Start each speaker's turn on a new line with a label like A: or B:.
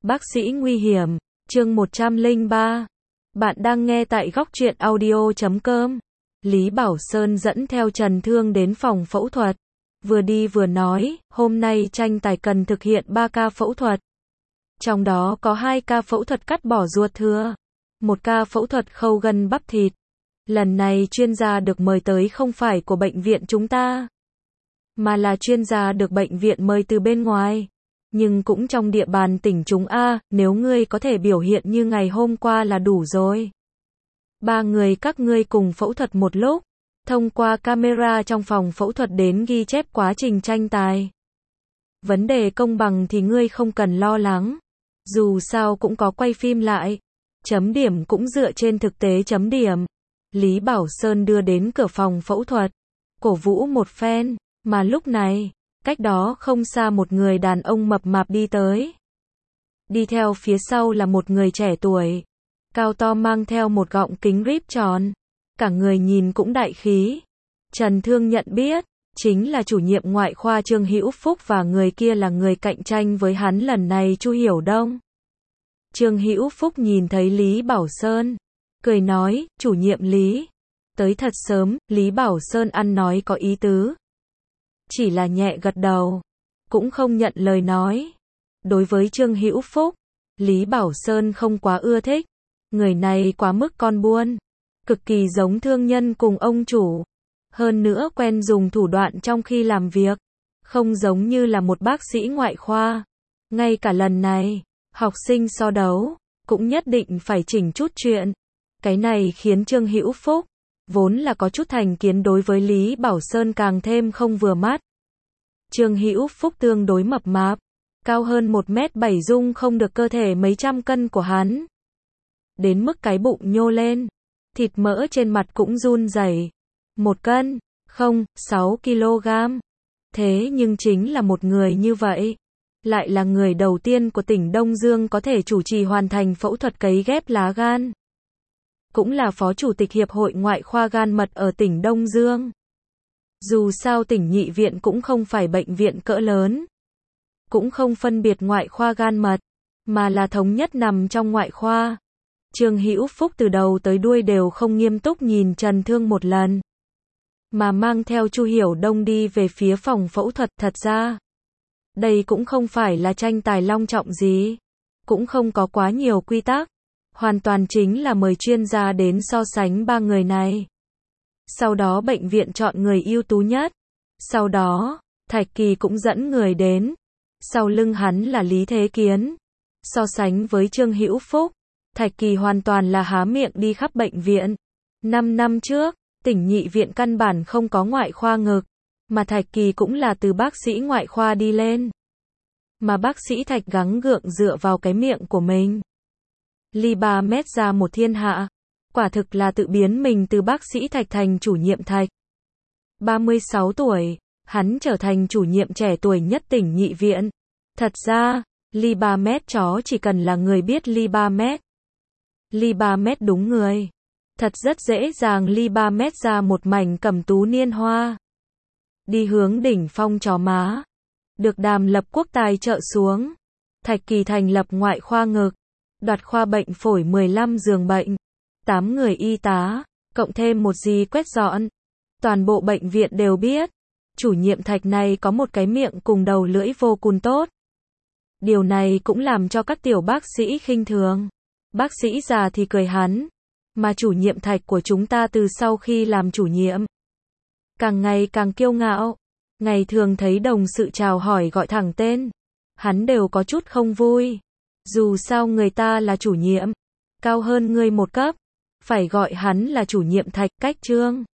A: Bác sĩ nguy hiểm, chương 103. Bạn đang nghe tại Góc Truyện Audio.com. Lý Bảo Sơn dẫn theo Trần Thương đến phòng phẫu thuật. Vừa đi vừa nói, hôm nay tranh tài cần thực hiện 3 ca phẫu thuật. Trong đó có 2 ca phẫu thuật cắt bỏ ruột thừa, 1 ca phẫu thuật khâu gân bắp thịt. Lần này chuyên gia được mời tới không phải của bệnh viện chúng ta, mà là chuyên gia được bệnh viện mời từ bên ngoài. Nhưng cũng trong địa bàn tỉnh chúng A, nếu ngươi có thể biểu hiện như ngày hôm qua là đủ rồi. 3 người các ngươi cùng phẫu thuật một lúc, thông qua camera trong phòng phẫu thuật đến ghi chép quá trình tranh tài. Vấn đề công bằng thì ngươi không cần lo lắng, dù sao cũng có quay phim lại, chấm điểm cũng dựa trên thực tế chấm điểm. Lý Bảo Sơn đưa đến cửa phòng phẫu thuật, cổ vũ một phen, mà lúc này, cách đó không xa một người đàn ông mập mạp đi tới. Đi theo phía sau là một người trẻ tuổi, cao to mang theo một gọng kính rip tròn, cả người nhìn cũng đại khí. Trần Thương nhận biết, chính là chủ nhiệm ngoại khoa Trương Hữu Phúc và người kia là người cạnh tranh với hắn lần này Chu Hiểu Đông. Trương Hữu Phúc nhìn thấy Lý Bảo Sơn, cười nói, chủ nhiệm Lý, tới thật sớm. Lý Bảo Sơn ăn nói có ý tứ, chỉ là nhẹ gật đầu, cũng không nhận lời nói. Đối với Trương Hữu Phúc, Lý Bảo Sơn không quá ưa thích, người này quá mức con buôn, cực kỳ giống thương nhân cùng ông chủ, hơn nữa quen dùng thủ đoạn trong khi làm việc, không giống như là một bác sĩ ngoại khoa. Ngay cả lần này, học sinh so đấu, cũng nhất định phải chỉnh chút chuyện. Cái này khiến Trương Hữu Phúc, vốn là có chút thành kiến đối với Lý Bảo Sơn càng thêm không vừa mắt. Trương Hữu Phúc tương đối mập mạp, cao hơn 1m7 dung không được cơ thể mấy trăm cân của hắn. Đến mức cái bụng nhô lên, thịt mỡ trên mặt cũng run rẩy. 1 cân, không, 6 kg. Thế nhưng chính là một người như vậy, lại là người đầu tiên của tỉnh Đông Dương có thể chủ trì hoàn thành phẫu thuật cấy ghép lá gan. Cũng là phó chủ tịch Hiệp hội Ngoại khoa gan mật ở tỉnh Đông Dương. Dù sao tỉnh Nhị Viện cũng không phải bệnh viện cỡ lớn, cũng không phân biệt ngoại khoa gan mật, mà là thống nhất nằm trong ngoại khoa. Trương Hữu Phúc từ đầu tới đuôi đều không nghiêm túc nhìn Trần Thương một lần, mà mang theo Chu Hiểu Đông đi về phía phòng phẫu thuật. Thật ra, đây cũng không phải là tranh tài long trọng gì, cũng không có quá nhiều quy tắc, hoàn toàn chính là mời chuyên gia đến so sánh 3 người này. Sau đó bệnh viện chọn người ưu tú nhất. Sau đó, Thạch Kỳ cũng dẫn người đến. Sau lưng hắn là Lý Thế Kiến. So sánh với Trương Hữu Phúc, Thạch Kỳ hoàn toàn là há miệng đi khắp bệnh viện. 5 năm trước, tỉnh Nhị Viện căn bản không có ngoại khoa ngực, mà Thạch Kỳ cũng là từ bác sĩ ngoại khoa đi lên. Mà bác sĩ Thạch gắng gượng dựa vào cái miệng của mình, ly 3 mét ra một thiên hạ. Quả thực là tự biến mình từ bác sĩ Thạch thành chủ nhiệm Thạch. 36 tuổi, hắn trở thành chủ nhiệm trẻ tuổi nhất tỉnh Nhị Viện. Thật ra, ly 3 mét chó chỉ cần là người biết ly 3 mét. Ly 3 mét đúng người. Thật rất dễ dàng ly 3 mét ra một mảnh cẩm tú niên hoa. Đi hướng đỉnh phong chó má. Được Đàm Lập Quốc tài trợ xuống. Thạch Kỳ thành lập ngoại khoa ngực, đoạt khoa bệnh phổi 15 giường bệnh, 8 người y tá, cộng thêm một dì quét dọn. Toàn bộ bệnh viện đều biết, chủ nhiệm Thạch này có một cái miệng cùng đầu lưỡi vô cùng tốt. Điều này cũng làm cho các tiểu bác sĩ khinh thường. Bác sĩ già thì cười hắn, mà chủ nhiệm Thạch của chúng ta từ sau khi làm chủ nhiệm, càng ngày càng kiêu ngạo. Ngày thường thấy đồng sự chào hỏi gọi thẳng tên, hắn đều có chút không vui. Dù sao người ta là chủ nhiệm, cao hơn ngươi một cấp, phải gọi hắn là chủ nhiệm Thạch. Cách Trương